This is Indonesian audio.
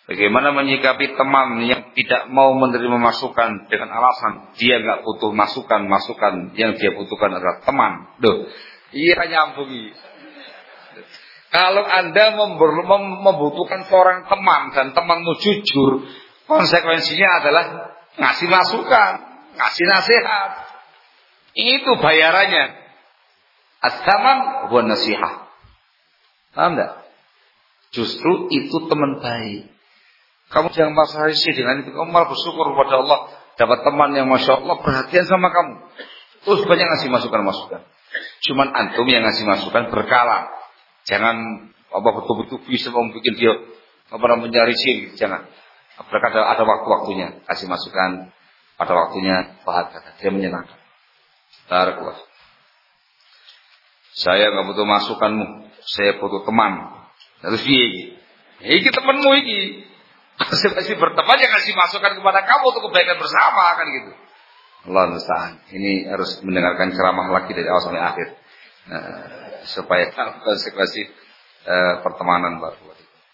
Bagaimana menyikapi teman yang tidak mau menerima masukan dengan alasan dia nggak butuh masukan yang dia butuhkan adalah teman. Duh, iya nyambungi. Kalau Anda membutuhkan seorang teman dan temanmu jujur, konsekuensinya adalah ngasih masukan, ngasih nasihat. Itu bayarannya. As-saman wa nasihah. Paham enggak? Justru itu teman baik. Kamu jangan merasa risih dengan itu. Kamu malah bersyukur kepada Allah dapat teman yang masya Allah perhatian sama kamu. Terus banyak ngasih masukan. Cuman antum yang ngasih masukan berkala. Jangan betul-betul bisa membuat dia mencari risih. Jangan. Mereka ada waktu-waktunya kasih masukan. Pada waktunya bahagia. Dia menyenangkan. Barakallah. Saya nggak butuh masukanmu. Saya butuh teman. Terus dia. Ini temanmu ini. Konsekuensi berteman yang ngasih masukan kepada kamu untuk kebaikan bersama kan gitu. Allah musta'an. Ini harus mendengarkan ceramah lagi dari awal sampai akhir. Supaya tahu konsekuensi pertemanan baru.